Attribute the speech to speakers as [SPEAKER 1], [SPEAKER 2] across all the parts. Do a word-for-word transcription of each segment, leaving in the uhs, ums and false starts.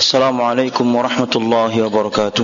[SPEAKER 1] Assalamualaikum warahmatullahi wabarakatuh.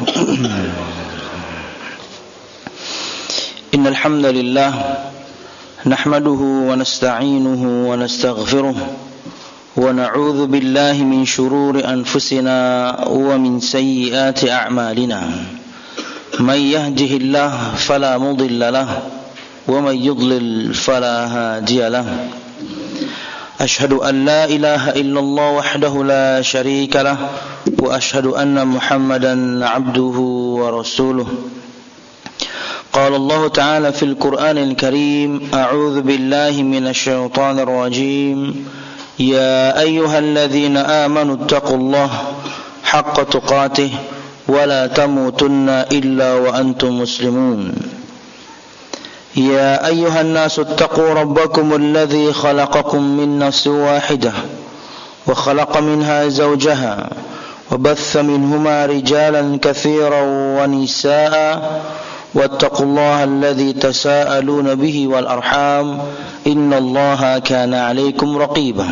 [SPEAKER 1] Innal hamdalillah nahmaduhu wa nasta'inuhu wa nastaghfiruh wa na'udzu billahi min shururi anfusina wa min sayyiati a'malina. May yahdihillahu fala mudilla lahu wa may yudlil fala hadiya lahu. أشهد أن لا إله إلا الله وحده لا شريك له وأشهد أن محمدا عبده ورسوله. قال الله تعالى في القرآن الكريم أعوذ بالله من الشيطان الرجيم يا أيها الذين آمنوا اتقوا الله حق تقاته ولا تموتن إلا وأنتم مسلمون. يا أيها الناس اتقوا ربكم الذي خلقكم من نفس واحدة وخلق منها زوجها وبث منهما رجالا كثيرا ونساء واتقوا الله الذي تساءلون به والأرحام إن الله كان عليكم رقيبا.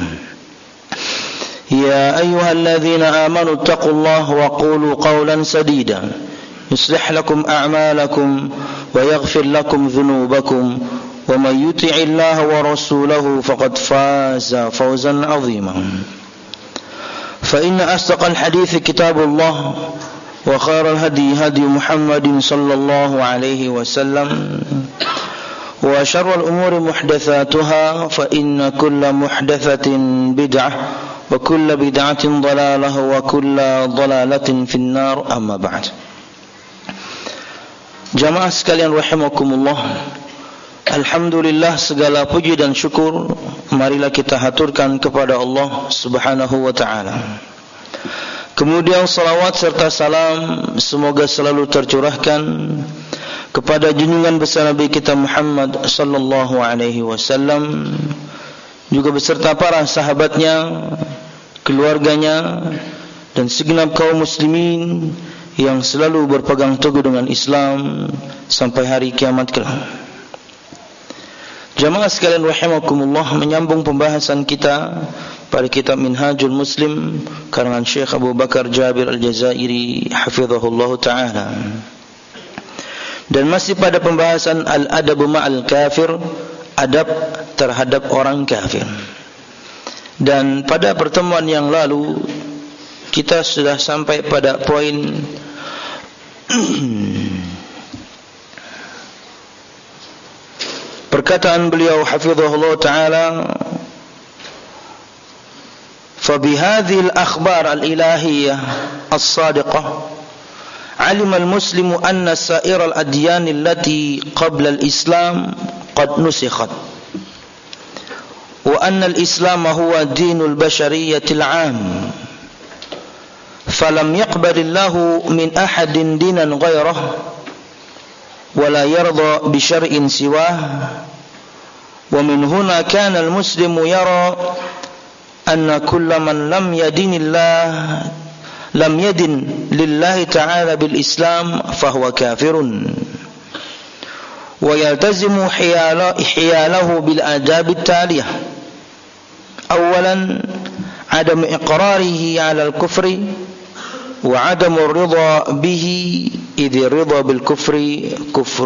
[SPEAKER 1] يا أيها الذين آمنوا اتقوا الله وقولوا قولا سديدا يصلح لكم أعمالكم ويغفر لكم ذنوبكم ومن يطع الله ورسوله فقد فاز فوزا عظيما. فإن أصدق الحديث كتاب الله وخير الهدي هدي محمد صلى الله عليه وسلم وشر الأمور محدثاتها فإن كل محدثة بدعة وكل بدعة ضلالة وكل ضلالة في النار. أما بعد. Jamaah sekalian rahimakumullah, alhamdulillah segala puji dan syukur marilah kita haturkan kepada Allah Subhanahu wa taala. Kemudian salawat serta salam semoga selalu tercurahkan kepada junjungan besar Nabi kita Muhammad sallallahu alaihi wasallam, juga beserta para sahabatnya, keluarganya dan segenap kaum muslimin yang selalu berpegang teguh dengan Islam sampai hari kiamat kelak. Jamaah sekalian rahimakumullah, menyambung pembahasan kita pada kitab Minhajul Muslim karangan Syekh Abu Bakar Jabir Al-Jazairi hafizahullah ta'ala. Dan masih pada pembahasan Al-Adabu Ma'al Kafir, adab terhadap orang kafir. Dan pada pertemuan yang lalu kita sudah sampai pada poin perkataan beliau hafizahullah ta'ala, فبهذه الأخبار الإلهية الصادقة علم المسلم أن سائر الأديان التي قبل الإسلام قد نسخت وأن الإسلام هو دين البشرية العام فلم يقبل الله من أحد دينا غيره ولا يرضى بشرع سواه. ومن هنا كان المسلم يرى أن كل من لم يدين الله لم يدن لله تعالى بالإسلام فهو كافر ويلتزم حياله بالآداب التالية. أولا عدم إقراره على الكفر وعدم الرضا به إذ الرضا بالكفر كفر.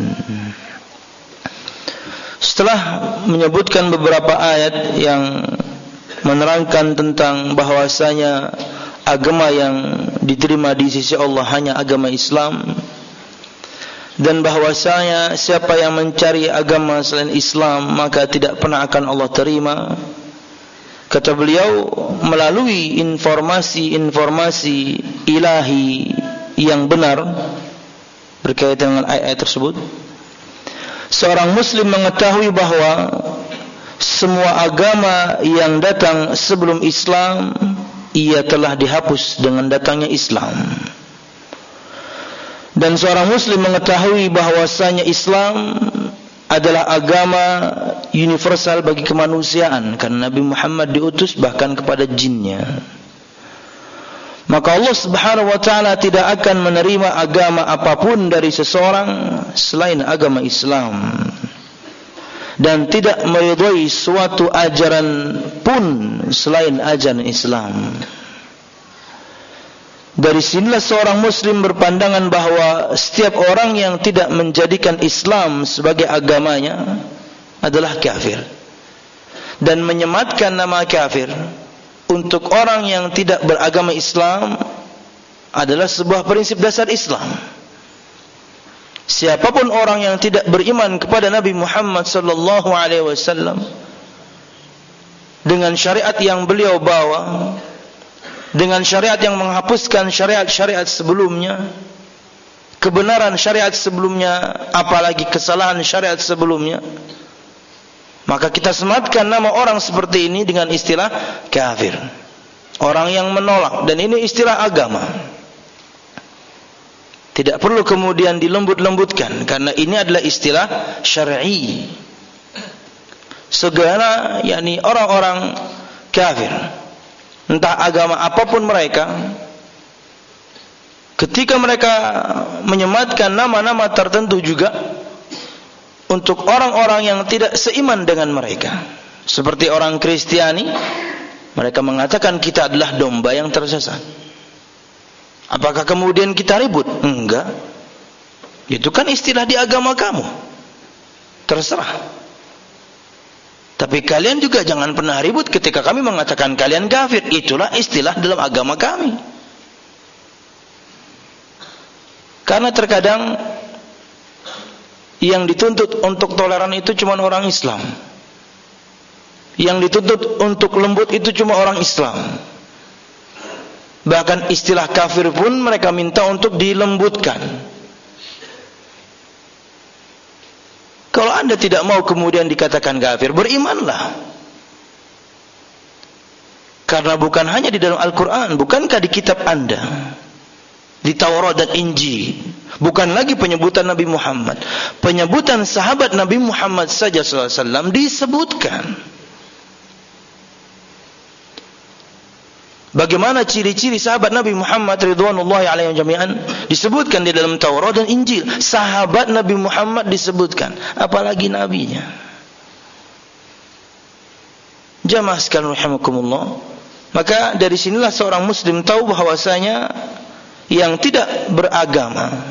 [SPEAKER 1] Setelah menyebutkan beberapa ayat yang menerangkan tentang bahwasanya agama yang diterima di sisi Allah hanya agama Islam, dan bahwasanya siapa yang mencari agama selain Islam maka tidak pernah akan Allah terima, kata beliau, melalui informasi-informasi ilahi yang benar berkaitan dengan ayat-ayat tersebut, seorang muslim mengetahui bahwa semua agama yang datang sebelum Islam ia telah dihapus dengan datangnya Islam. Dan seorang muslim mengetahui bahwasanya Islam adalah agama universal bagi kemanusiaan, karena Nabi Muhammad diutus bahkan kepada jinnya. Maka Allah Subhanahu wa taala tidak akan menerima agama apapun dari seseorang selain agama Islam, dan tidak meridhai suatu ajaran pun selain ajaran Islam. Dari sinilah seorang muslim berpandangan bahwa setiap orang yang tidak menjadikan Islam sebagai agamanya adalah kafir, dan menyematkan nama kafir untuk orang yang tidak beragama Islam adalah sebuah prinsip dasar Islam. Siapapun orang yang tidak beriman kepada Nabi Muhammad sallallahu alaihi wasallam dengan syariat yang beliau bawa, dengan syariat yang menghapuskan syariat-syariat sebelumnya, kebenaran syariat sebelumnya, apalagi kesalahan syariat sebelumnya, maka kita sematkan nama orang seperti ini dengan istilah kafir, orang yang menolak, dan ini istilah agama. Tidak perlu kemudian dilembut-lembutkan, karena ini adalah istilah syar'i. Segala yakni orang-orang kafir, entah agama apapun mereka, ketika mereka menyematkan nama-nama tertentu juga untuk orang-orang yang tidak seiman dengan mereka, seperti orang Kristiani, mereka mengatakan kita adalah domba yang tersesat. Apakah kemudian kita ribut? Enggak. Itu kan istilah di agama kamu, terserah. Tapi kalian juga jangan pernah ribut ketika kami mengatakan kalian kafir. Itulah istilah dalam agama kami. Karena terkadang yang dituntut untuk toleran itu cuma orang Islam. Yang dituntut untuk lembut itu cuma orang Islam. Bahkan istilah kafir pun mereka minta untuk dilembutkan. Kalau anda tidak mau kemudian dikatakan kafir, berimanlah. Karena bukan hanya di dalam Al-Quran, bukankah di kitab anda, di Taurat dan Injil, bukan lagi penyebutan Nabi Muhammad, penyebutan sahabat Nabi Muhammad saja sallallahu alaihi wasallam disebutkan. Bagaimana ciri-ciri sahabat Nabi Muhammad ridwanullahi alaihim jami'an disebutkan di dalam Taurat dan Injil. Sahabat Nabi Muhammad disebutkan, apalagi nabinya. Jamaah sekalian rahimakumullah. Maka dari sinilah seorang muslim tahu bahwasanya yang tidak beragama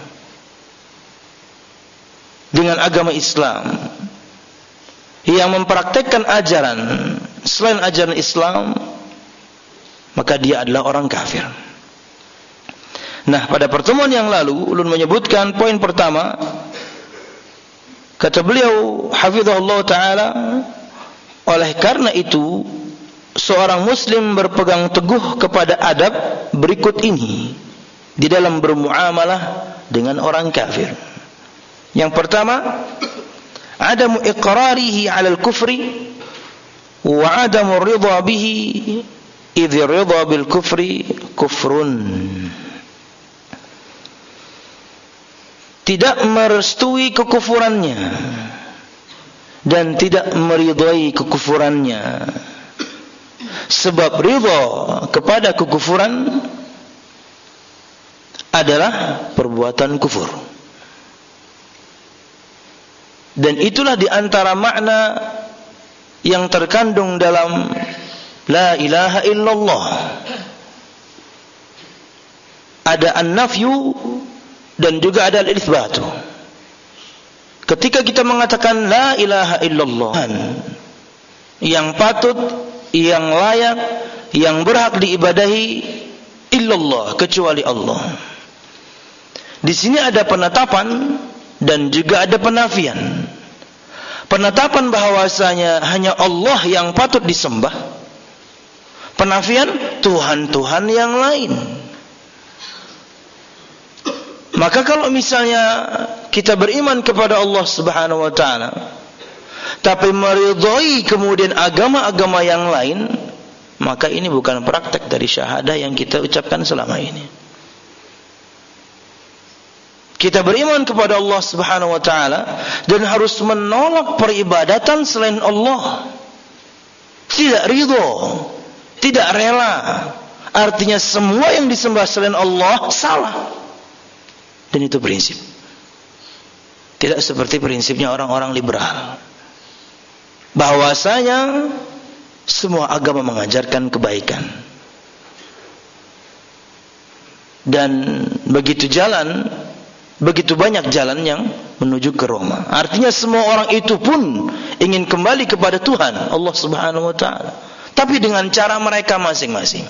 [SPEAKER 1] dengan agama Islam, yang mempraktekkan ajaran selain ajaran Islam, maka dia adalah orang kafir. Nah, pada pertemuan yang lalu ulun menyebutkan poin pertama. Kata beliau hafizahullah taala, oleh karena itu seorang muslim berpegang teguh kepada adab berikut ini di dalam bermuamalah dengan orang kafir. Yang pertama, adamu iqrarihi 'alal kufri wa adamu ridha bihi. Idh ridha bil kufri kufrun. Tidak merestui kekufurannya dan tidak meridai kekufurannya. Sebab ridha kepada kekufuran adalah perbuatan kufur. Dan itulah di antara makna yang terkandung dalam La ilaha illallah. Ada an-nafyu dan juga ada al-itsbatu. Ketika kita mengatakan la ilaha illallah, yang patut, yang layak, yang berhak diibadahi illallah, kecuali Allah. Di sini ada penetapan dan juga ada penafian. Penetapan bahwasanya hanya Allah yang patut disembah. Penafian Tuhan-Tuhan yang lain. Maka kalau misalnya kita beriman kepada Allah Subhanahu wa taala, tapi meridhai kemudian agama-agama yang lain, maka ini bukan praktek dari syahadah yang kita ucapkan selama ini. Kita beriman kepada Allah Subhanahu wa taala dan harus menolak peribadatan selain Allah. Tidak ridho, tidak rela. Artinya semua yang disembah selain Allah salah. Dan itu prinsip. Tidak seperti prinsipnya orang-orang liberal, bahwasanya semua agama mengajarkan kebaikan. Dan begitu jalan, begitu banyak jalan yang menuju ke Roma. Artinya semua orang itu pun ingin kembali kepada Tuhan Allah Subhanahu wa taala, tapi dengan cara mereka masing-masing.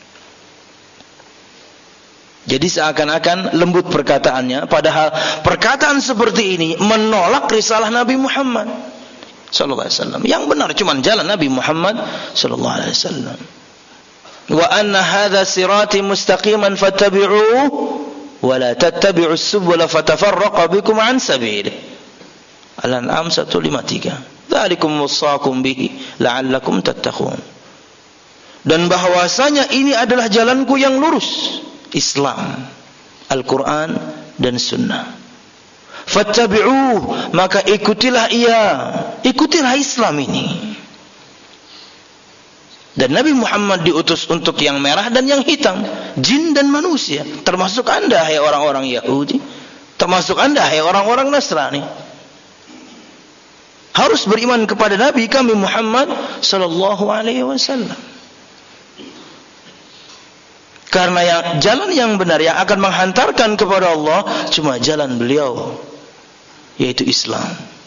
[SPEAKER 1] Jadi seakan-akan lembut perkataannya, padahal perkataan seperti ini menolak risalah Nabi Muhammad sallallahu alaihi wasallam. Yang benar cuma jalan Nabi Muhammad sallallahu alaihi wasallam. Wa anna hadza sirati mustaqiman fattabi'uhu wa la tattabi'us subula fatafarraqa bikum an sabilihi. Al-An'am seratus lima puluh tiga. Dzalikum wassaakum bihi la'allakum tattaqun. Dan bahwasanya ini adalah jalanku yang lurus, Islam, Al-Quran dan Sunnah. Fattabi'uh, maka ikutilah ia, ikutilah Islam ini. Dan Nabi Muhammad diutus untuk yang merah dan yang hitam, jin dan manusia, termasuk anda hai orang-orang Yahudi, termasuk anda hai orang-orang Nasrani. Harus beriman kepada Nabi kami Muhammad sallallahu alaihi wasallam. Karena yang jalan yang benar yang akan menghantarkan kepada Allah cuma jalan beliau, yaitu Islam.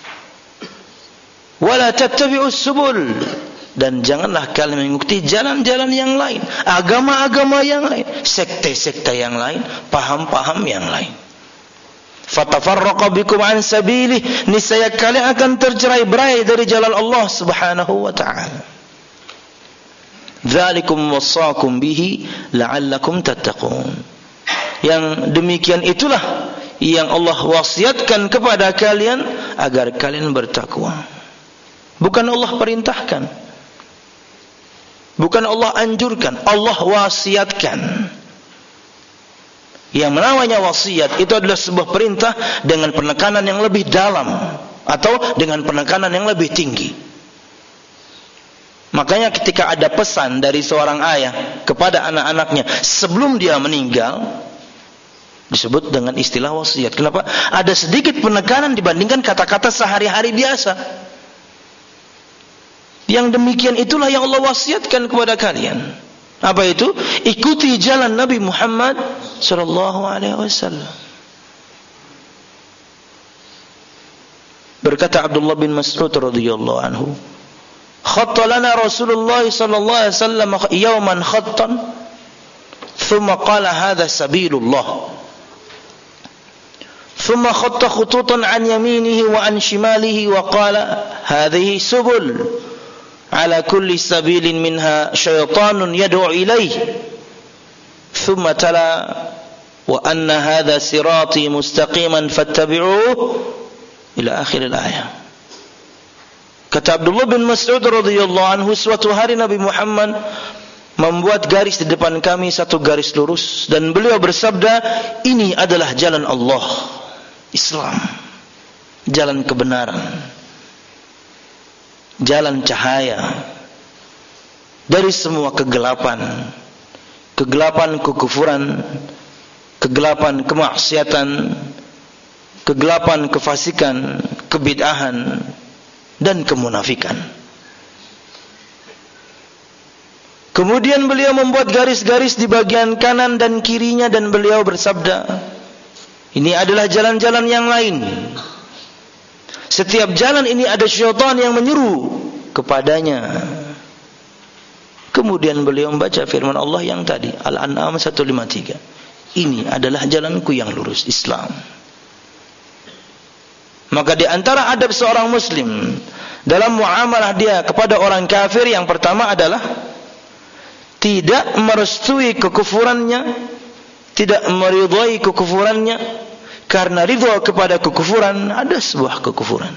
[SPEAKER 1] Wala tattabi'us subul, dan janganlah kalian mengikuti jalan-jalan yang lain, agama-agama yang lain, sekte-sekte yang lain, paham-paham yang lain. Fatafarraqa bikum an sabilih, niscaya kalian akan tercerai-berai dari jalan Allah Subhanahu wa taala. Dzalikum wassaakum bihi la'allakum tattaqun. Yang demikian itulah yang Allah wasiatkan kepada kalian agar kalian bertakwa. Bukan Allah perintahkan, bukan Allah anjurkan, Allah wasiatkan. Yang namanya wasiat itu adalah sebuah perintah dengan penekanan yang lebih dalam atau dengan penekanan yang lebih tinggi. Makanya ketika ada pesan dari seorang ayah kepada anak-anaknya sebelum dia meninggal, disebut dengan istilah wasiat. Kenapa? Ada sedikit penekanan dibandingkan kata-kata sehari-hari biasa. Yang demikian itulah yang Allah wasiatkan kepada kalian. Apa itu? Ikuti jalan Nabi Muhammad sallallahu alaihi wasallam. Berkata Abdullah bin Mas'ud radhiyallahu anhu, khatta lana Rasulullah sallallahu alaihi wasallam yawman khattan, thumma qala hadha sabilullah. ثم خط خطوطا عن يمينه وعن شماله وقال هذه سبل على كل سبيل منها شيطان يدعو إليه ثم تلا وأن هذا صراطي مستقيما فاتبعوه إلى آخر الآية. Kata Abdullah bin Mas'ud radhiyallahu anhu, suatu hari Nabi Muhammad membuat garis di depan kami, satu garis lurus, dan beliau bersabda, ini adalah jalan Allah, Islam, jalan kebenaran, jalan cahaya dari semua kegelapan, kegelapan kekufuran, kegelapan kemaksiatan, kegelapan kefasikan, kebid'ahan dan kemunafikan. Kemudian beliau membuat garis-garis di bagian kanan dan kirinya dan beliau bersabda, ini adalah jalan-jalan yang lain. Setiap jalan ini ada syaitan yang menyeru kepadanya. Kemudian beliau membaca firman Allah yang tadi, Al-An'am seratus lima puluh tiga. Ini adalah jalanku yang lurus, Islam. Maka di antara adab seorang muslim dalam muamalah dia kepada orang kafir, yang pertama adalah tidak merestui kekufurannya, tidak meridhai kekufurannya, karena ridha kepada kekufuran ada sebuah kekufuran.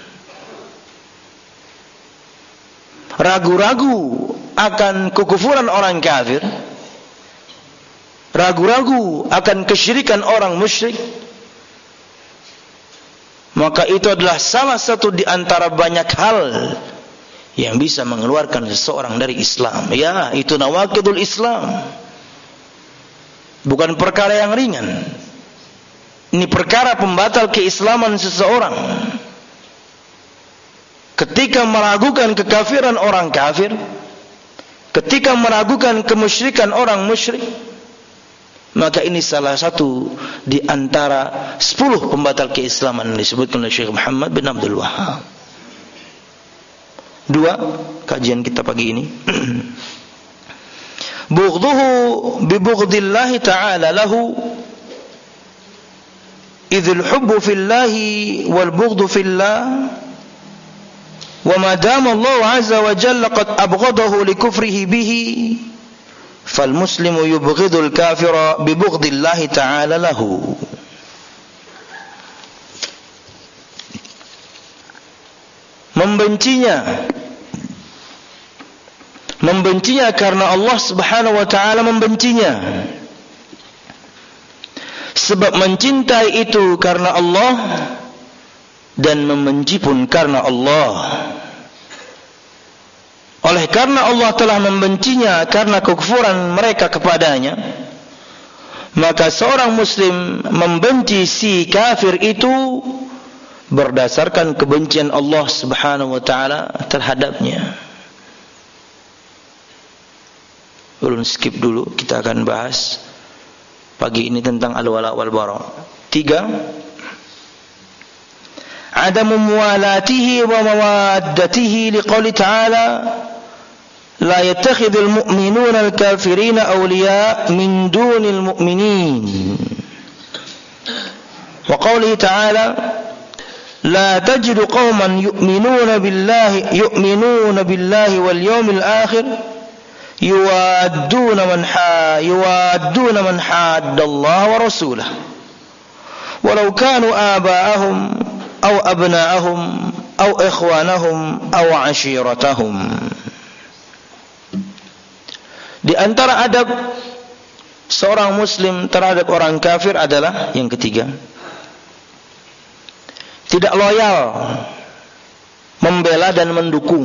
[SPEAKER 1] Ragu-ragu akan kekufuran orang kafir, ragu-ragu akan kesyirikan orang musyrik, maka itu adalah salah satu di antara banyak hal yang bisa mengeluarkan seseorang dari Islam. Ya, itu nawaqidul Islam. Bukan perkara yang ringan. Ini perkara pembatal keislaman seseorang. Ketika meragukan kekafiran orang kafir, ketika meragukan kemusyrikan orang musyrik, maka ini salah satu di antara sepuluh pembatal keislaman yang disebutkan oleh Syekh Muhammad bin Abdul Wahhab. Dua kajian kita pagi ini. Bughdhuhu bi bughdillah ta'ala lahu idzul hubbu fillahi wal bughdhu fillah wa ma dama Allah azza wa jalla qad abghadahu li kufrihi bihi fal muslimu yubghidul kafira bi bughdillah ta'ala lahu. Membencinya membencinya karena Allah Subhanahu wa taala membencinya. Sebab mencintai itu karena Allah dan membenci pun karena Allah. Oleh karena Allah telah membencinya karena kekufuran mereka kepadanya, maka seorang muslim membenci si kafir itu berdasarkan kebencian Allah Subhanahu wa taala terhadapnya. Ulun skip dulu, kita akan bahas pagi ini tentang al-wala wal bara. Tiga, adamu muwalatihi wa mawaddatihi liqauli ta'ala la yattakhidhul mu'minuna al-kafirina awliya min dunil mu'minin. Wa qawlihi ta'ala la tajidu qauman yu'minuna billahi yu'minuna billahi wal yawmil akhir yuwadduna man ha yuwadduna man haddallaha wa rasulahu walau kanu aba'ahum aw abna'ahum aw ikhwanahum aw ashiratahum. Di antara adab seorang muslim terhadap orang kafir adalah yang ketiga, tidak loyal, membela dan mendukung,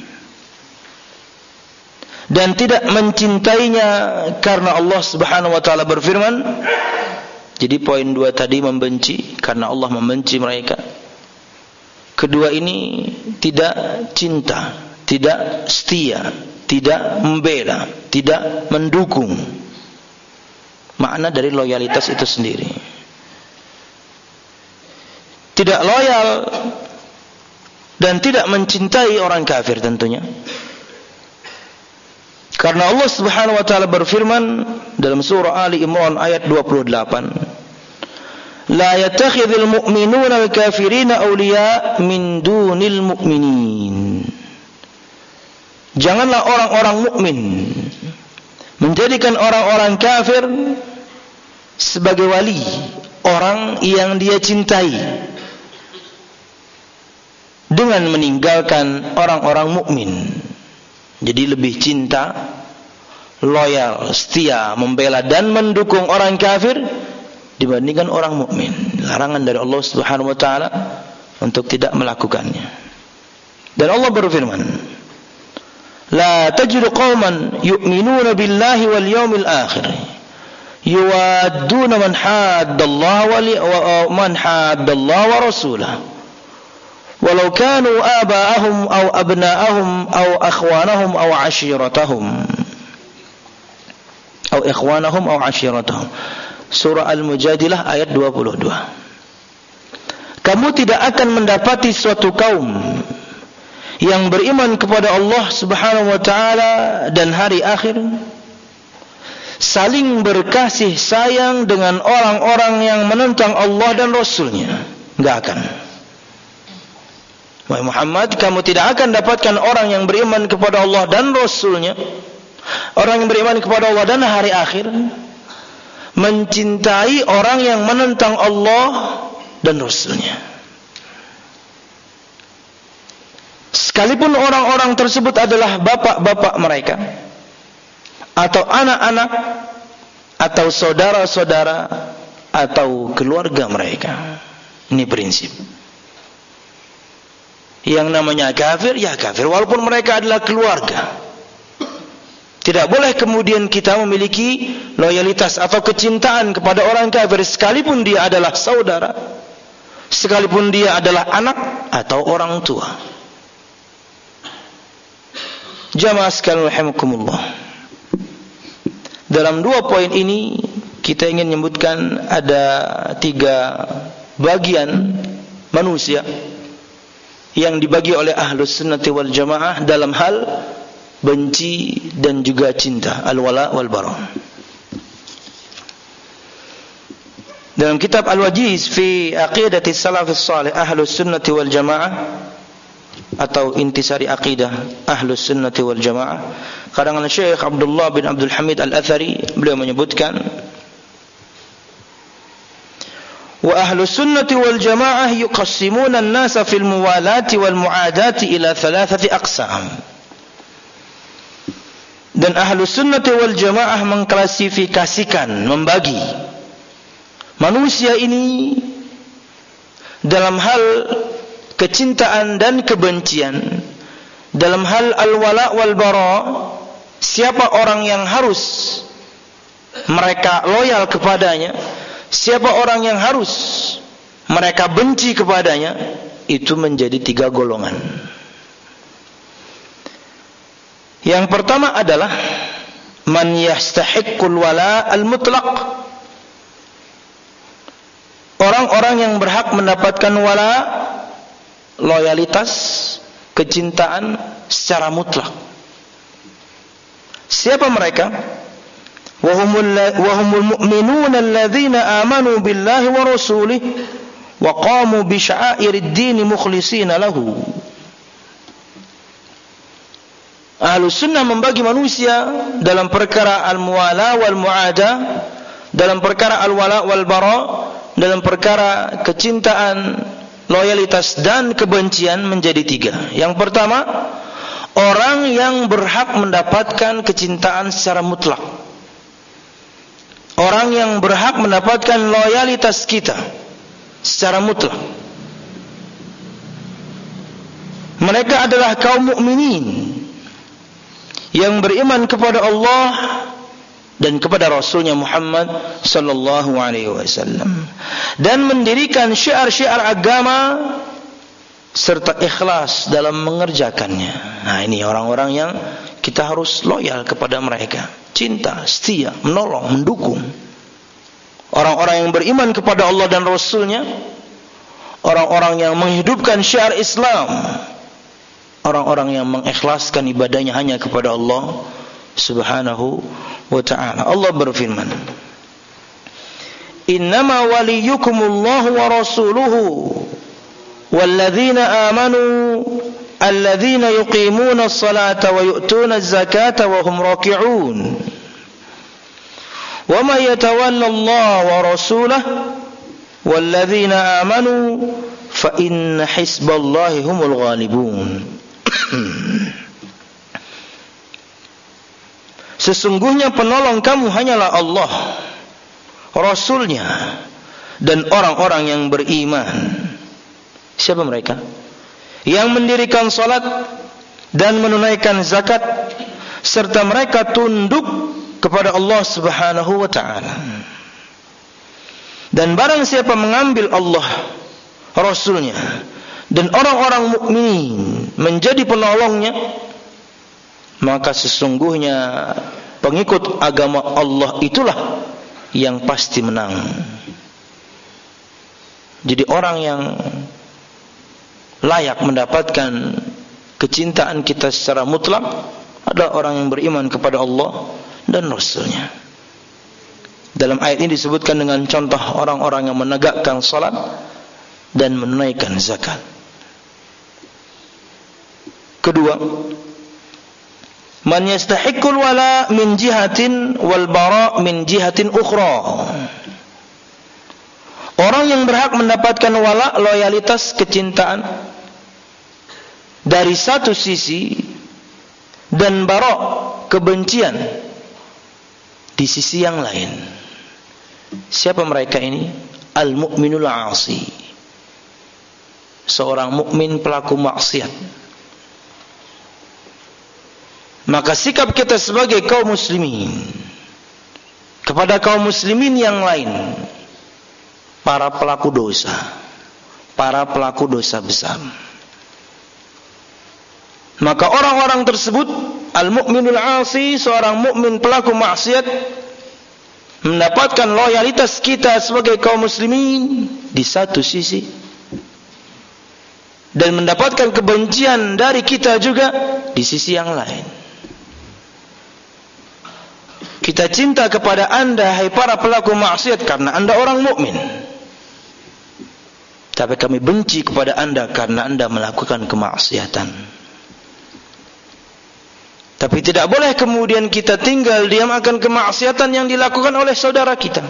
[SPEAKER 1] dan tidak mencintainya karena Allah Subhanahu wa taala berfirman. Jadi poin dua tadi membenci karena Allah membenci mereka. Kedua ini tidak cinta, tidak setia, tidak membela, tidak mendukung. Makna dari loyalitas itu sendiri. Tidak loyal dan tidak mencintai orang kafir tentunya. Karena Allah Subhanahu wa taala berfirman dalam surah Ali Imran ayat dua puluh delapan, la yattakhidhul mu'minuna al-kafirina awliya min dunil mu'minin. Janganlah orang-orang mukmin menjadikan orang-orang kafir sebagai wali, orang yang dia cintai, dengan meninggalkan orang-orang mukmin. Jadi lebih cinta, loyal, setia, membela dan mendukung orang kafir dibandingkan orang mukmin. Larangan dari Allah Subhanahu wa taala untuk tidak melakukannya. Dan Allah berfirman, la tajidu qauman yu'minuna billahi wal yawmil akhir yuwadduna man haddallaha wa man haddallaha wa rasulahu walau kanu aba'ahum aw abna'ahum aw akhwanahum aw ashiratahum aw ikhwanahum aw ashiratahum. Surah Al-Mujadilah ayat dua puluh dua. Kamu tidak akan mendapati suatu kaum yang beriman kepada Allah Subhanahu wa taala dan hari akhir saling berkasih sayang dengan orang-orang yang menentang Allah dan Rasulnya. Enggak akan. Wahai Muhammad, kamu tidak akan dapatkan orang yang beriman kepada Allah dan Rasulnya, orang yang beriman kepada Allah dan hari akhir, mencintai orang yang menentang Allah dan Rasulnya. Sekalipun orang-orang tersebut adalah bapak-bapak mereka, atau anak-anak, atau saudara-saudara, atau keluarga mereka. Ini prinsip. Yang namanya kafir, ya kafir, walaupun mereka adalah keluarga. Tidak boleh kemudian kita memiliki loyalitas atau kecintaan kepada orang kafir, sekalipun dia adalah saudara, sekalipun dia adalah anak atau orang tua. Jamaah sekalian rahimakumullah. Dalam dua poin ini kita ingin menyebutkan ada tiga bagian manusia yang dibagi oleh Ahlus Sunnati wal Jamaah dalam hal benci dan juga cinta, al-wala wal bara. Dalam kitab Al-Wajiz fi Aqidati Salafis Salih Ahlus Sunnati wal Jamaah atau Intisari Aqidah Ahlus Sunnati wal Jamaah, karangan Syekh Abdullah bin Abdul Hamid Al-Athari, beliau menyebutkan, wa Ahlus Sunnati wal Jamaah yuqassimuna an-nasa fil muwalati wal muadati ila thalathati aqsam. Dan Ahlus Sunnati wal Jamaah mengklasifikasikan, membagi manusia ini dalam hal kecintaan dan kebencian, dalam hal al-wala wal bara, siapa orang yang harus mereka loyal kepadanya, siapa orang yang harus mereka benci kepadanya, itu menjadi tiga golongan. Yang pertama adalah man yastahiqqul wala al-mutlaq, orang-orang yang berhak mendapatkan wala, loyalitas, kecintaan secara mutlak. Siapa mereka? Wahumul mu'minuna alladzina amanu billahi wa rasulih wa qamu bi sya'airid din mukhlishina lahu. Ahlus Sunnah membagi manusia dalam perkara al-muwala wal mu'ada, dalam perkara al-wala wal bara, dalam perkara kecintaan, loyalitas dan kebencian menjadi tiga. Yang pertama, orang yang berhak mendapatkan kecintaan secara mutlak, orang yang berhak mendapatkan loyalitas kita secara mutlak. Mereka adalah kaum mukminin yang beriman kepada Allah dan kepada Rasulnya Muhammad sallallahu alaihi wasallam, dan mendirikan syiar-syiar agama serta ikhlas dalam mengerjakannya. Nah, ini orang-orang yang kita harus loyal kepada mereka, cinta, setia, menolong, mendukung. Orang-orang yang beriman kepada Allah dan Rasulnya, orang-orang yang menghidupkan syiar Islam, orang-orang yang mengikhlaskan ibadahnya hanya kepada Allah subhanahu wa ta'ala. Allah berfirman, innama waliyukumullahu wa rasuluhu walladzina amanu alladzina yuqimuna as-salata wa yu'tuna az-zakata wa hum raki'un wa man yatawalla Allah wa rasulahu walladzina amanu fa inna hisballahi humul ghalibun. Sesungguhnya penolong kamu hanyalah Allah, Rasulnya, dan orang-orang yang beriman. Siapa mereka? Yang mendirikan salat dan menunaikan zakat, serta mereka tunduk kepada Allah subhanahu wa ta'ala. Dan barang siapa mengambil Allah, Rasulnya, dan orang-orang mukmin menjadi penolongnya, maka sesungguhnya pengikut agama Allah itulah yang pasti menang. Jadi orang yang layak mendapatkan kecintaan kita secara mutlak adalah orang yang beriman kepada Allah dan Rasulnya. Dalam ayat ini disebutkan dengan contoh orang-orang yang menegakkan salat dan menunaikan zakat. Kedua, man yastahiqqul wala min jihatin wal bara min jihatin ukhra. Orang yang berhak mendapatkan wala, loyalitas, kecintaan dari satu sisi, dan bara, kebencian di sisi yang lain. Siapa mereka ini? Al-mu'minul 'asi, seorang mukmin pelaku maksiat. Maka sikap kita sebagai kaum muslimin kepada kaum muslimin yang lain, para pelaku dosa, para pelaku dosa besar, maka orang-orang tersebut, al-mu'minul 'asi, seorang mukmin pelaku maksiat, mendapatkan loyalitas kita sebagai kaum muslimin di satu sisi, dan mendapatkan kebencian dari kita juga di sisi yang lain. Kita cinta kepada anda, hai para pelaku maksiat, karena anda orang mukmin. Tapi kami benci kepada anda karena anda melakukan kemaksiatan. Tapi tidak boleh kemudian kita tinggal diam akan kemaksiatan yang dilakukan oleh saudara kita.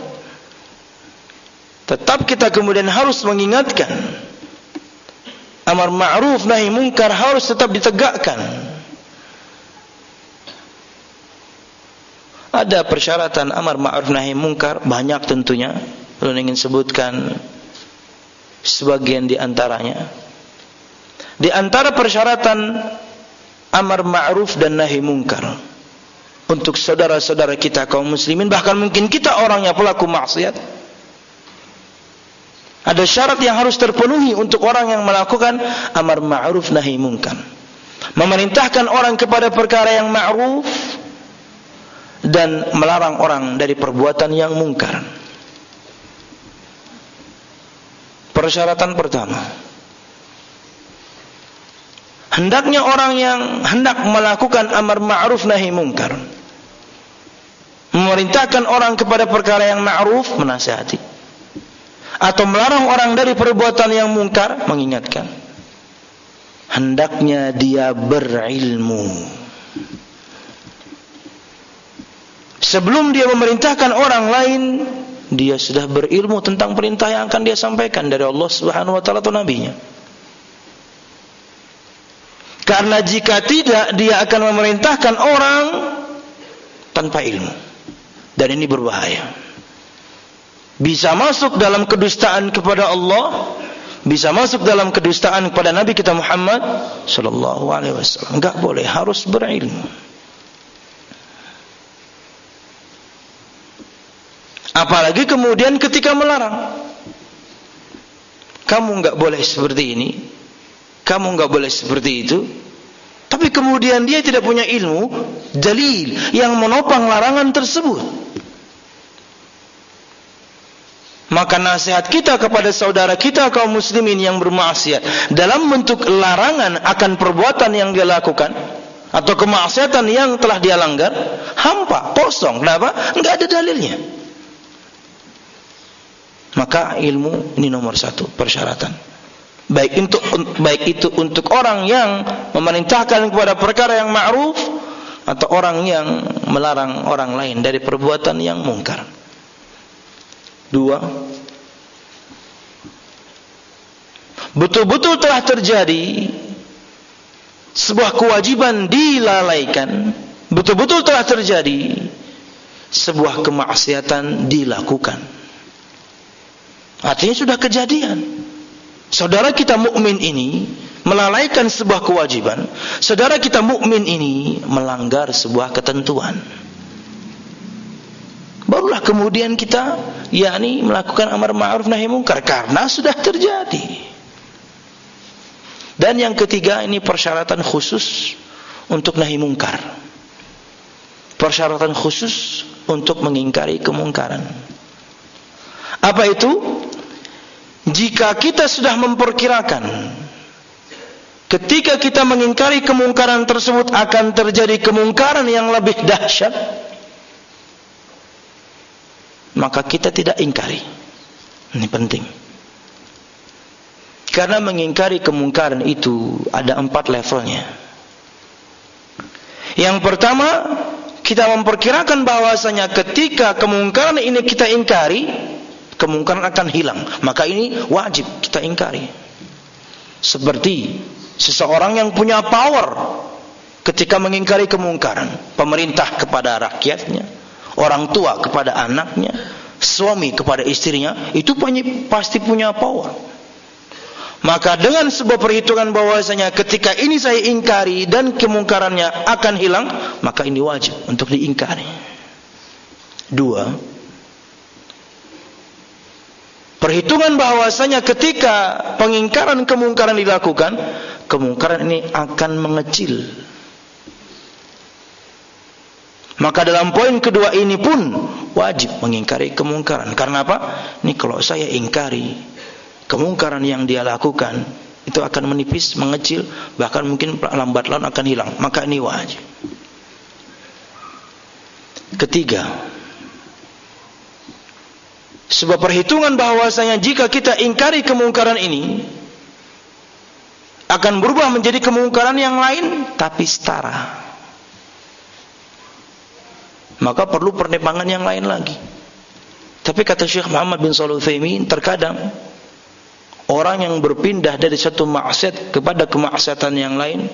[SPEAKER 1] Tetap kita kemudian harus mengingatkan. Amar ma'ruf nahi munkar harus tetap ditegakkan. Ada persyaratan amar ma'ruf nahi munkar, banyak tentunya. Lalu ingin sebutkan sebagian di antaranya. Di antara persyaratan amar ma'ruf dan nahi munkar untuk saudara-saudara kita kaum muslimin, bahkan mungkin kita orangnya pelaku maksiat, ada syarat yang harus terpenuhi untuk orang yang melakukan amar ma'ruf nahi munkar. Memerintahkan orang kepada perkara yang ma'ruf dan melarang orang dari perbuatan yang munkar. Persyaratan pertama, hendaknya orang yang hendak melakukan amar ma'ruf nahi munkar, memerintahkan orang kepada perkara yang ma'ruf, menasihati, atau melarang orang dari perbuatan yang munkar, mengingatkan. Hendaknya dia berilmu. Sebelum dia memerintahkan orang lain, dia sudah berilmu tentang perintah yang akan dia sampaikan dari Allah Subhanahu wa taala atau nabinya. Karena jika tidak, dia akan memerintahkan orang tanpa ilmu. Dan ini berbahaya. Bisa masuk dalam kedustaan kepada Allah, bisa masuk dalam kedustaan kepada Nabi kita Muhammad sallallahu alaihi wasallam. Enggak boleh, harus berilmu. Apalagi kemudian ketika melarang, kamu enggak boleh seperti ini, kamu enggak boleh seperti itu. Tapi kemudian dia tidak punya ilmu dalil yang menopang larangan tersebut. Maka nasihat kita kepada saudara kita kaum muslimin yang bermaksiat dalam bentuk larangan akan perbuatan yang dia lakukan atau kemaksiatan yang telah dia langgar, hampa, kosong. Kenapa? Enggak ada dalilnya. Maka ilmu ini nomor satu persyaratan. Baik untuk baik itu untuk orang yang memerintahkan kepada perkara yang ma'ruf atau orang yang melarang orang lain dari perbuatan yang mungkar. Dua, betul-betul telah terjadi sebuah kewajiban dilalaikan, betul-betul telah terjadi sebuah kemaksiatan dilakukan. Artinya sudah kejadian. Saudara kita mukmin ini melalaikan sebuah kewajiban. Saudara kita mukmin ini melanggar sebuah ketentuan. Barulah kemudian kita yakni melakukan amar ma'ruf nahi munkar karena sudah terjadi. Dan yang ketiga, ini persyaratan khusus untuk nahi munkar. Persyaratan khusus untuk mengingkari kemungkaran. Apa itu? Jika kita sudah memperkirakan ketika kita mengingkari kemungkaran tersebut akan terjadi kemungkaran yang lebih dahsyat, maka kita tidak ingkari. Ini penting. Karena mengingkari kemungkaran itu ada empat levelnya. Yang pertama, kita memperkirakan bahwasanya ketika kemungkaran ini kita ingkari, kemungkaran akan hilang. Maka ini wajib kita ingkari. Seperti seseorang yang punya power ketika mengingkari kemungkaran. Pemerintah kepada rakyatnya, orang tua kepada anaknya, suami kepada istrinya, itu pasti punya power. Maka dengan sebuah perhitungan bahwasanya ketika ini saya ingkari dan kemungkarannya akan hilang, maka ini wajib untuk diingkari. Dua, perhitungan bahwasanya ketika pengingkaran kemungkaran dilakukan, kemungkaran ini akan mengecil. Maka dalam poin kedua ini pun wajib mengingkari kemungkaran. Karena apa? Ini kalau saya ingkari kemungkaran yang dia lakukan, itu akan menipis, mengecil, bahkan mungkin lambat laun akan hilang. Maka ini wajib. Ketiga, sebuah perhitungan bahwasanya jika kita ingkari kemungkaran ini akan berubah menjadi kemungkaran yang lain tapi setara. Maka perlu pertimbangan yang lain lagi. Tapi kata Syekh Muhammad bin Shalih Al-Utsaimin, terkadang orang yang berpindah dari satu maksiat kepada kemaksiatan yang lain,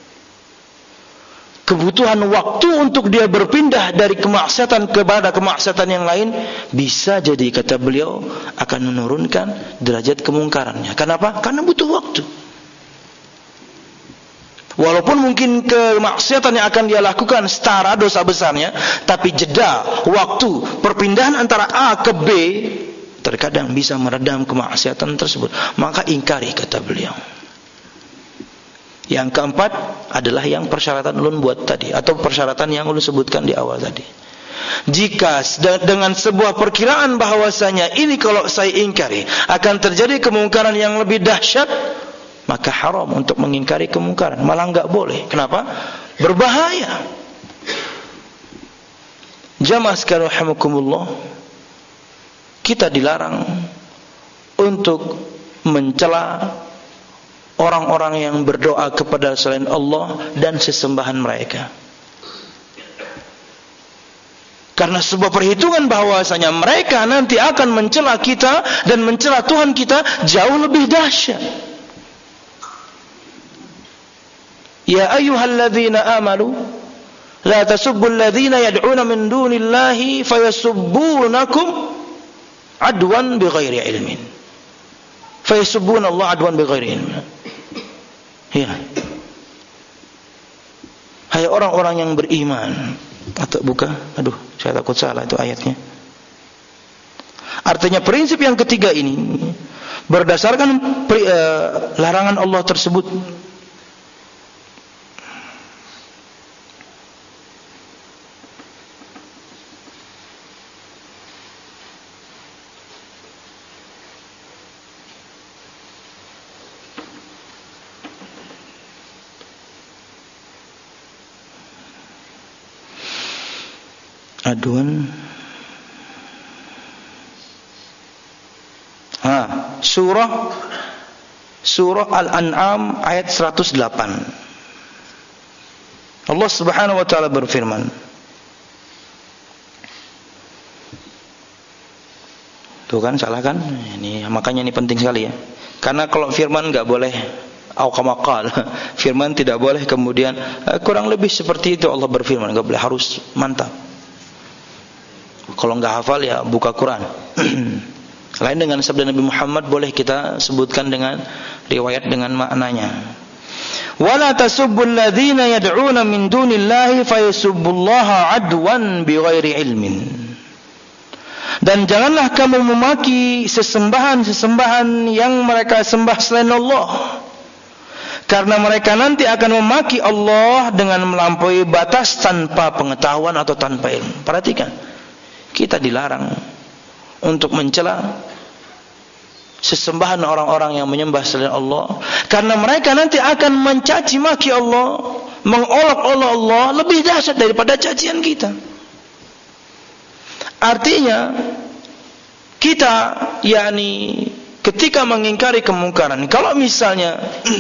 [SPEAKER 1] kebutuhan waktu untuk dia berpindah dari kemaksiatan kepada kemaksiatan yang lain bisa jadi, kata beliau, akan menurunkan derajat kemungkarannya. Kenapa? Karena butuh waktu. Walaupun mungkin kemaksiatan yang akan dia lakukan setara dosa besarnya, tapi jeda waktu perpindahan antara A ke B terkadang bisa meredam kemaksiatan tersebut. Maka ingkari, kata beliau. Yang keempat adalah yang persyaratan ulun buat tadi, atau persyaratan yang ulun sebutkan di awal tadi. Jika dengan sebuah perkiraan bahwasanya ini kalau saya ingkari akan terjadi kemungkaran yang lebih dahsyat, maka haram untuk mengingkari kemungkaran, malah enggak boleh. Kenapa? Berbahaya. Jamaah sekalian rahimakumullah, kita dilarang untuk mencela orang-orang yang berdoa kepada selain Allah dan sesembahan mereka. Karena sebuah perhitungan bahwasanya mereka nanti akan mencela kita dan mencela Tuhan kita jauh lebih dahsyat. Ya ayyuhalladzina amanu la tasubbul ladzina yad'una min dunillahi fayasubbunakum adwan bighairi ilmin. Fayasubbuna Allah adwan bighairi ilmin. Ya. Hai orang-orang yang beriman. Atau buka? Aduh, saya takut salah itu ayatnya. Artinya prinsip yang ketiga ini berdasarkan pri, uh, larangan Allah tersebut, aduan. Ha, surah surah Al-An'am ayat seratus delapan. Allah Subhanahu wa taala berfirman. Tuh kan, salah kan? Ini makanya ini penting sekali ya. Karena kalau firman enggak boleh au kama qala, firman tidak boleh kemudian eh, kurang lebih seperti itu Allah berfirman, enggak boleh, harus mantap. Kalau enggak hafal ya buka Quran. Lain dengan sabda Nabi Muhammad, boleh kita sebutkan dengan riwayat dengan maknanya. Wala tasubbul ladzina yad'una min dunillahi fayasubbullaha adwan bighairi ilmin. Dan janganlah kamu memaki sesembahan-sesembahan yang mereka sembah selain Allah, karena mereka nanti akan memaki Allah dengan melampaui batas tanpa pengetahuan atau tanpa ilmu. Perhatikan, kita dilarang untuk mencela sesembahan orang-orang yang menyembah selain Allah, karena mereka nanti akan mencaci maki Allah, mengolok olok Allah lebih dahsyat daripada cacian kita. Artinya kita yakni ketika mengingkari kemungkaran, kalau misalnya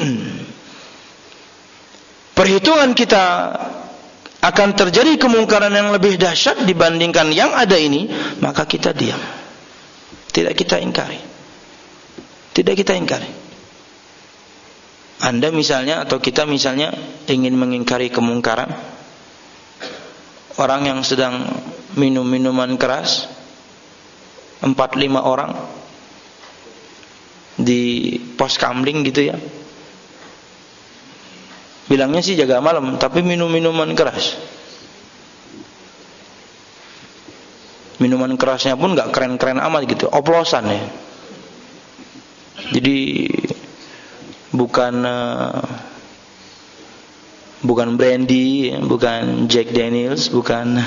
[SPEAKER 1] perhitungan kita akan terjadi kemungkaran yang lebih dahsyat dibandingkan yang ada ini, maka kita diam. Tidak kita ingkari. Tidak kita ingkari. Anda misalnya atau kita misalnya ingin mengingkari kemungkaran, orang yang sedang minum minuman keras, empat lima orang di pos kamling gitu ya, bilangnya sih jaga malam, tapi minum minuman keras. Minuman kerasnya pun gak keren-keren amat gitu, oplosan ya. Jadi bukan uh, bukan brandy, bukan Jack Daniels, bukan.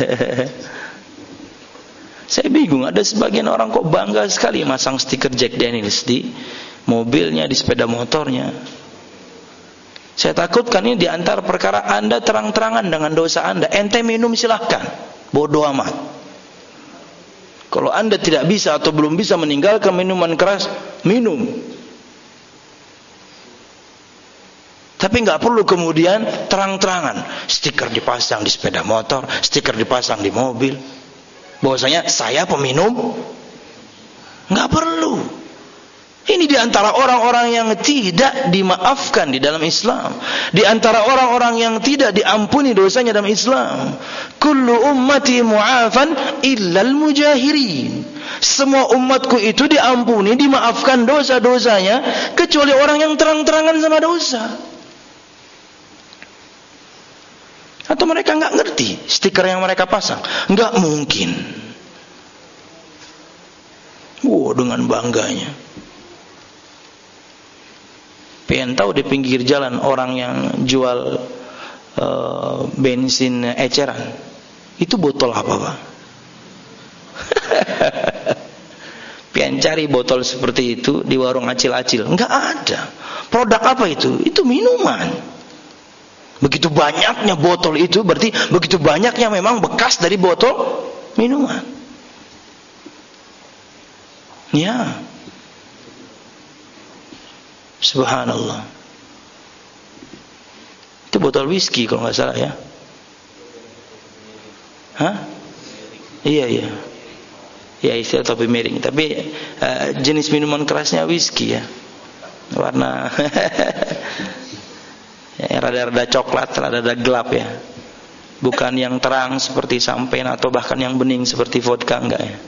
[SPEAKER 1] Saya bingung, ada sebagian orang kok bangga sekali masang stiker Jack Daniels di mobilnya, di sepeda motornya. Saya takutkan ini di antara perkara Anda terang-terangan dengan dosa Anda. Ente minum silahkan, bodoh amat. Kalau Anda tidak bisa atau belum bisa meninggalkan minuman keras, minum. Tapi nggak perlu kemudian terang-terangan stiker dipasang di sepeda motor, stiker dipasang di mobil. Bahwasanya saya peminum, nggak perlu. Ini di antara orang-orang yang tidak dimaafkan di dalam Islam, di antara orang-orang yang tidak diampuni dosanya dalam Islam. Kullu ummati mu'afan illal mujahirin. Semua umatku itu diampuni, dimaafkan dosa-dosanya, kecuali orang yang terang-terangan sama dosa. Atau mereka nggak ngerti stiker yang mereka pasang? Nggak mungkin. Wow, dengan bangganya. Pengen tahu di pinggir jalan orang yang jual uh, bensin eceran, itu botol apa, Pak? Pengen cari botol seperti itu di warung acil-acil, nggak ada. Produk apa itu? Itu minuman. Begitu banyaknya botol itu berarti begitu banyaknya memang bekas dari botol minuman. Ya. Subhanallah. Itu botol whisky kalau nggak salah ya. Hah? Iya iya. Ya istilah topi miring. Tapi uh, jenis minuman kerasnya whisky ya. Warna ya, rada-rada coklat, rada-rada gelap ya. Bukan yang terang seperti sampean atau bahkan yang bening seperti vodka, enggak ya.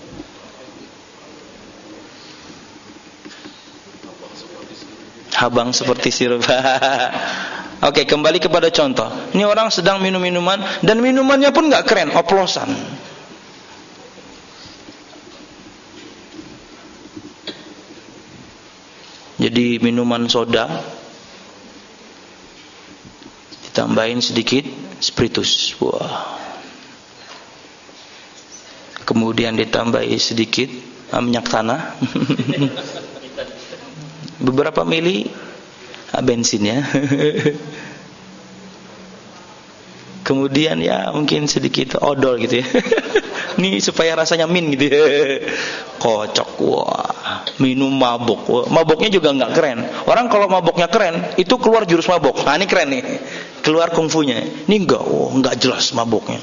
[SPEAKER 1] Habang seperti sirup. Oke, kembali kepada contoh. Ini orang sedang minum minuman dan minumannya pun enggak keren, oplosan. Jadi minuman soda ditambahin sedikit spiritus. Wah. Kemudian ditambahi sedikit minyak tanah. Beberapa mili bensinnya. Kemudian ya mungkin sedikit odol gitu ya. Ini supaya rasanya min gitu ya. Kocok. Wah, minum mabok. Wah, maboknya juga nggak keren. Orang kalau maboknya keren, itu keluar jurus mabok. Nah, ini keren nih. Keluar kungfunya. Ini enggak, oh, enggak jelas maboknya.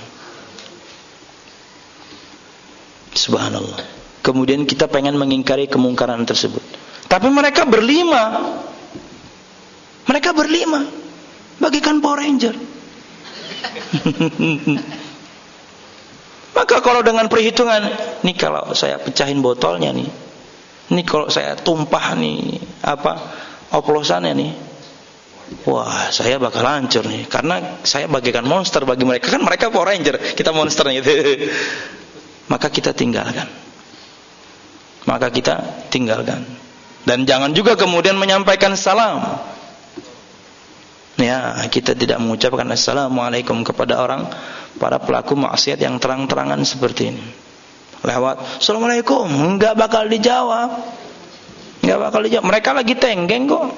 [SPEAKER 1] Subhanallah. Kemudian kita pengen mengingkari kemungkaran tersebut. Tapi mereka berlima. Mereka berlima. Bagikan Power Ranger. Maka kalau dengan perhitungan, nih kalau saya pecahin botolnya nih, nih kalau saya tumpah nih apa oplosannya nih, wah saya bakal hancur nih, karena saya bagikan monster bagi mereka. Kan mereka Power Ranger, kita monster gitu. Maka kita tinggalkan. Maka kita tinggalkan. Dan jangan juga kemudian menyampaikan salam. Ya, kita tidak mengucapkan assalamualaikum kepada orang, para pelaku maksiat yang terang-terangan seperti ini. Lewat, assalamualaikum, enggak bakal dijawab. Enggak bakal dijawab. Mereka lagi tenggeng kok.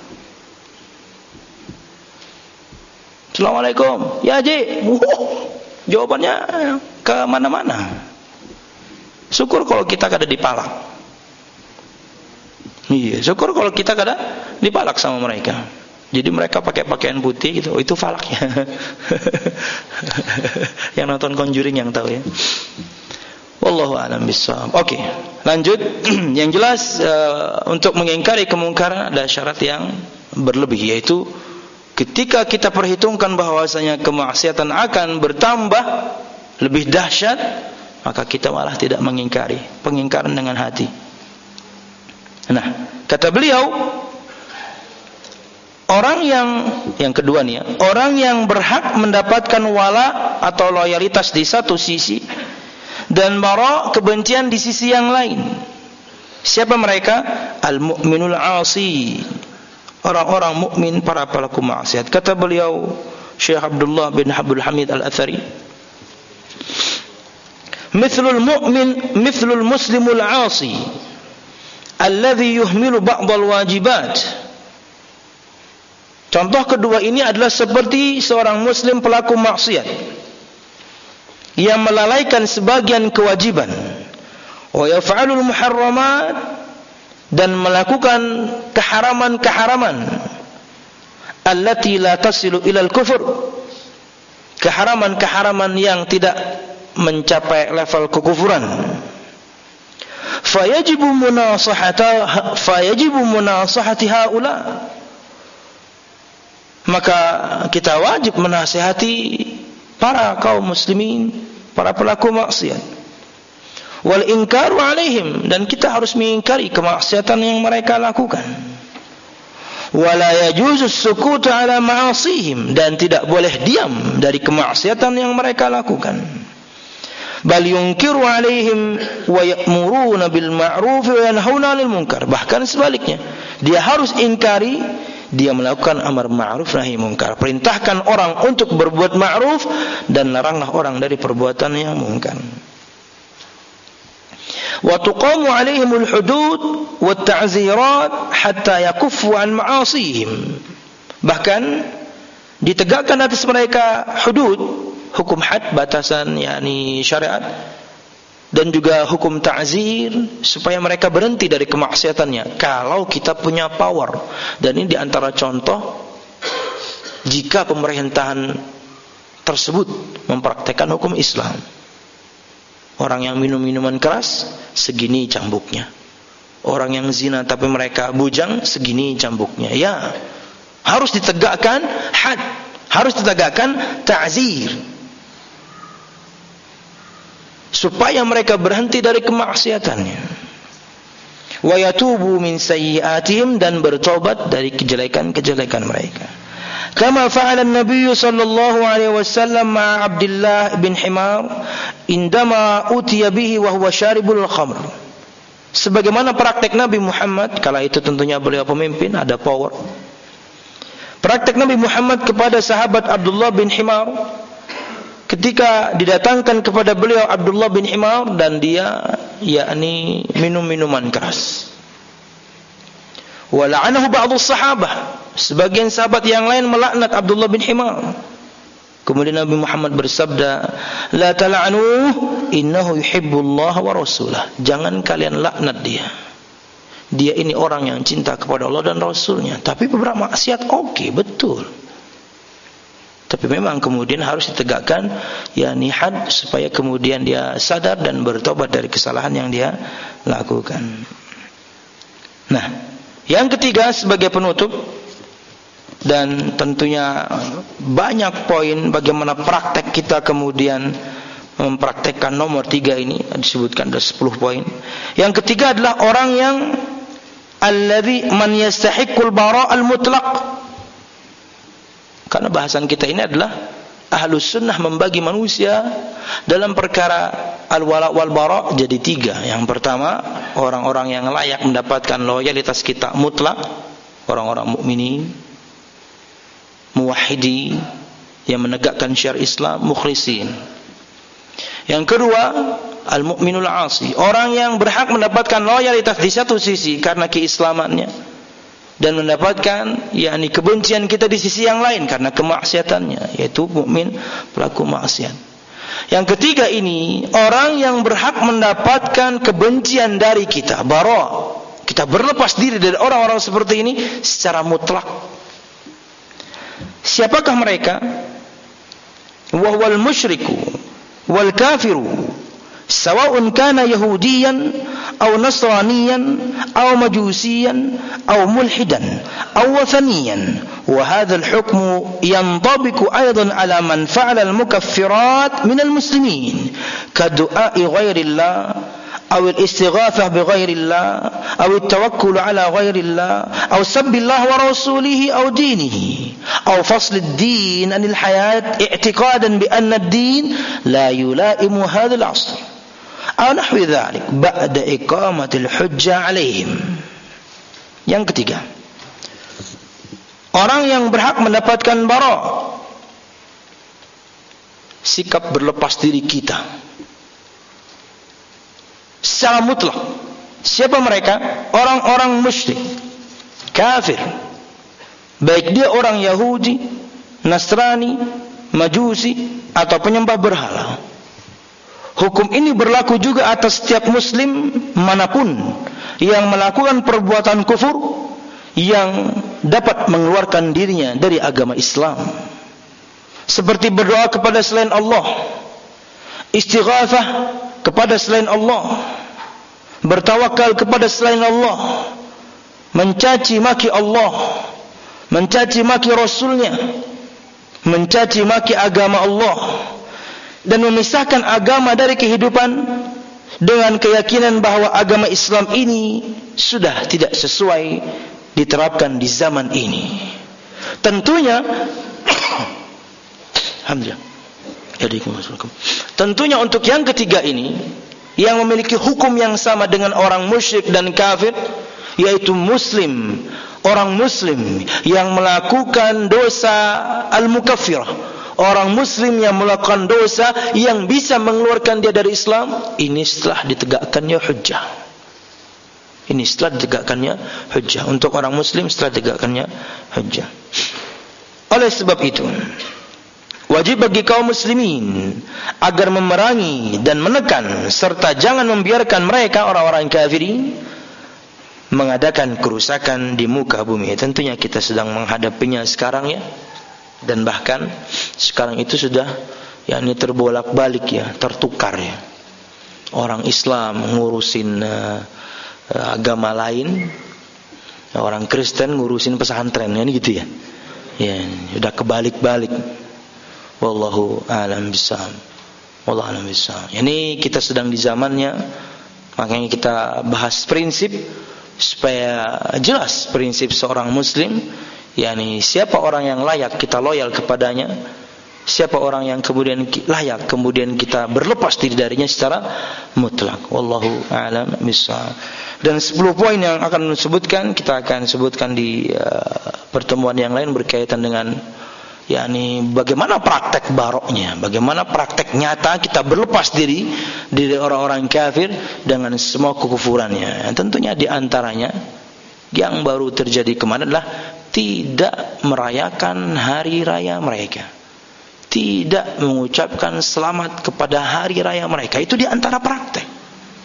[SPEAKER 1] Assalamualaikum. Ya, Ji. Wow, jawabannya ke mana-mana. Syukur kalau kita kada dipalak. Iya, syukur kalau kita kada dipalak sama mereka. Jadi mereka pakai pakaian putih gitu, oh, itu falaknya. Yang nonton Conjuring yang tahu ya. Wallahu a'lam bishawab. Oke, lanjut. Yang jelas uh, untuk mengingkari kemungkaran ada syarat yang berlebih, yaitu ketika kita perhitungkan bahwasanya kemaksiatan akan bertambah lebih dahsyat, maka kita malah tidak mengingkari, pengingkaran dengan hati. Nah, kata beliau, orang yang yang kedua nih ya, orang yang berhak mendapatkan wala atau loyalitas di satu sisi dan bara kebencian di sisi yang lain. Siapa mereka? Al-mu'minul 'asi. Orang-orang mukmin, para pelaku maksiat. Kata beliau, Syekh Abdullah bin Abdul Hamid Al-Athari, mithlul mu'min mithlul muslimul 'asi alladhi yuhmilu ba'dal wajibat. Contoh kedua ini adalah seperti seorang muslim pelaku maksiat yang melalaikan sebagian kewajiban, wa yaf'alul muharramat, dan melakukan keharaman-keharaman, allati la tasilu ilal kufur, keharaman-keharaman yang tidak mencapai level kekufuran. Fayajibu munasahata fayajibu munasahati haula, maka kita wajib menasihati para kaum muslimin, para pelaku maksiat. Wal inkaru alaihim, dan kita harus mengingkari kemaksiatan yang mereka lakukan. Wala yajuzu sukutu ala ma'asihim, dan tidak boleh diam dari kemaksiatan yang mereka lakukan. Bal yunkiru alaihim wa ya'muruna bil ma'ruf wa yanhauna 'anil munkar. Bahkan sebaliknya, dia harus ingkari, dia melakukan amar ma'ruf nahi munkar. Perintahkan orang untuk berbuat ma'ruf dan laranglah orang dari perbuatan yang munkar. Wa tuqamu 'alaihimul hudud wat ta'zirat hatta yakuffu 'an ma'asihim. Bahkan ditegakkan atas mereka hudud, hukum had, batasan yakni syariat, dan juga hukum ta'zir supaya mereka berhenti dari kemaksiatannya kalau kita punya power. Dan ini diantara contoh jika pemerintahan tersebut mempraktekkan hukum Islam. Orang yang minum minuman keras, segini cambuknya. Orang yang zina tapi mereka bujang, segini cambuknya. Ya, harus ditegakkan had, harus ditegakkan ta'zir supaya mereka berhenti dari kemaksiatannya. Wa yatubu min sayyi'atihim, dan bertobat dari kejelekan-kejelekan mereka. Kama fa'ala an-nabiy sallallahu alaihi wasallam ma Abdullah bin Himar indama utiya bihi wa huwa syaribul khamr. Sebagaimana praktek Nabi Muhammad, kala itu tentunya beliau pemimpin, ada power. Praktek Nabi Muhammad kepada sahabat Abdullah bin Himar ketika didatangkan kepada beliau Abdullah bin Himar dan dia yakni minum minuman keras. Wa la'anahu ba'dhu sahabah, sebagian sahabat yang lain melaknat Abdullah bin Himar. Kemudian Nabi Muhammad bersabda, la tal'anuhu innahu yuhibbullaha wa rasulah. Jangan kalian laknat dia, dia ini orang yang cinta kepada Allah dan Rasulnya. Tapi beberapa maksiat oke, okay, betul, tapi memang kemudian harus ditegakkan yakni had supaya kemudian dia sadar dan bertobat dari kesalahan yang dia lakukan. Nah, yang ketiga sebagai penutup, dan tentunya banyak poin bagaimana praktek kita kemudian mempraktekkan nomor tiga ini, disebutkan ada sepuluh poin. Yang ketiga adalah orang yang alladzi man yastahiqqul bara' al-mutlaq. Karena bahasan kita ini adalah Ahlus Sunnah membagi manusia dalam perkara al-wala wal bara' jadi tiga. Yang pertama, orang-orang yang layak mendapatkan loyalitas kita mutlak, orang-orang mukminin, muwahhidi, yang menegakkan syariat Islam, mukhlisin. Yang kedua, al-mu'minul 'asi, orang yang berhak mendapatkan loyalitas di satu sisi karena keislamannya, dan mendapatkan yakni kebencian kita di sisi yang lain karena kemaksiatannya, yaitu mukmin pelaku maksiat. Yang ketiga ini orang yang berhak mendapatkan kebencian dari kita, bara', kita berlepas diri dari orang-orang seperti ini secara mutlak. Siapakah mereka? Wa huwal musyriku wal kafiru sawa'un kana yahudiyan aw nasraniyan aw majusiyan aw mulhidan aw wathaniyan, wa hadha al-hukmu yantabiqu aidan ala man fa'ala al-mukaffirat min al-muslimin ka du'a'i ghairillah أو الاستغاثة بغير الله أو التوكل على غير الله أو سب الله ورسوله أو دينه أو فصل الدين عن الحياة اعتقادا بأن الدين لا يلائم هذا العصر أو نحو ذلك بعد إقامة الحجة عليهم. Yang ketiga, orang yang berhak mendapatkan bara', sikap berlepas diri kita secara mutlak. Siapa mereka? Orang-orang musyrik, kafir, baik dia orang Yahudi, Nasrani, Majusi, atau penyembah berhala. Hukum ini berlaku juga atas setiap muslim manapun yang melakukan perbuatan kufur yang dapat mengeluarkan dirinya dari agama Islam, seperti berdoa kepada selain Allah, istighatsah kepada selain Allah, bertawakal kepada selain Allah, mencaci maki Allah, mencaci maki Rasulnya, mencaci maki agama Allah, dan memisahkan agama dari kehidupan dengan keyakinan bahwa agama Islam ini sudah tidak sesuai diterapkan di zaman ini. Tentunya alhamdulillah. Tentunya untuk yang ketiga ini, yang memiliki hukum yang sama dengan orang musyrik dan kafir, yaitu muslim, orang muslim yang melakukan dosa al-mukaffirah, orang muslim yang melakukan dosa yang bisa mengeluarkan dia dari Islam, ini setelah ditegakkannya hujjah. Ini setelah ditegakkannya hujjah. Untuk orang muslim setelah ditegakkannya hujjah. Oleh sebab itu, wajib bagi kaum muslimin agar memerangi dan menekan serta jangan membiarkan mereka orang-orang kafirin mengadakan kerusakan di muka bumi. Tentunya kita sedang menghadapinya sekarang ya. Dan bahkan sekarang itu sudah yakni terbolak-balik ya, tertukar ya. Orang Islam ngurusin uh, agama lain, orang Kristen ngurusin pesantren, ini gitu ya. Ya, sudah kebalik-balik. Wallahu a'lam bishawab. Wallahu a'lam bishawab. Ini kita sedang di zamannya, makanya kita bahas prinsip supaya jelas prinsip seorang muslim, yakni siapa orang yang layak kita loyal kepadanya, siapa orang yang kemudian layak kemudian kita berlepas diri darinya secara mutlak. Wallahu a'lam bishawab. Dan sepuluh poin yang akan disebutkan kita akan sebutkan di uh, pertemuan yang lain berkaitan dengan yakni bagaimana praktek baroknya, bagaimana praktek nyata kita berlepas diri dari orang-orang kafir dengan semua kekufurannya. Tentunya di antaranya yang baru terjadi kemarin adalah tidak merayakan hari raya mereka, tidak mengucapkan selamat kepada hari raya mereka. Itu di antara praktek.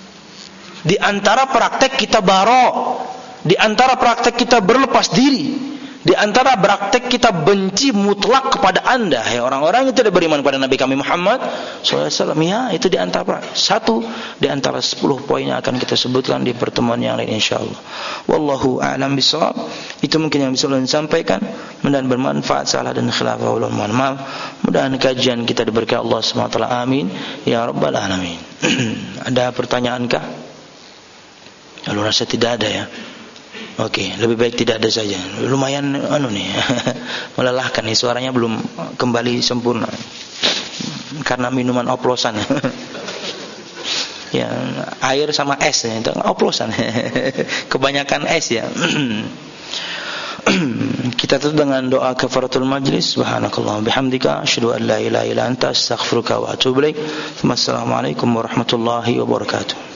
[SPEAKER 1] Di antara praktek kita barok, di antara praktek kita berlepas diri, di antara praktek kita benci mutlak kepada anda, ya orang-orang yang tidak beriman kepada Nabi kami Muhammad shallallahu alaihi wasallam. Ya, itu di antara satu di antara sepuluh poin yang akan kita sebutkan di pertemuan yang lain insyaallah. Wallahu a'lam bishawab. Itu mungkin yang bisa saya sampaikan. Mudah-mudahan bermanfaat. Salah dan khilaf wallahu mohon maaf. Mudah-mudahan kajian kita diberkahi Allah subhanahu wa taala. Amin ya rabbal alamin. Ada pertanyaankah? Kalau rasa tidak ada ya. Oke, lebih baik tidak ada saja. Lumayan anu nih. Melelahkan nih, suaranya belum kembali sempurna. Karena minuman oplosan. Ya, air sama es ya, itu oplosan. Kebanyakan es ya. Kita tutup dengan doa kafaratul majlis. Subhanakallah bihamdika asyhadu an la ilaha illa anta astaghfiruka wa atubu ilaik. Wassalamualaikum warahmatullahi wabarakatuh.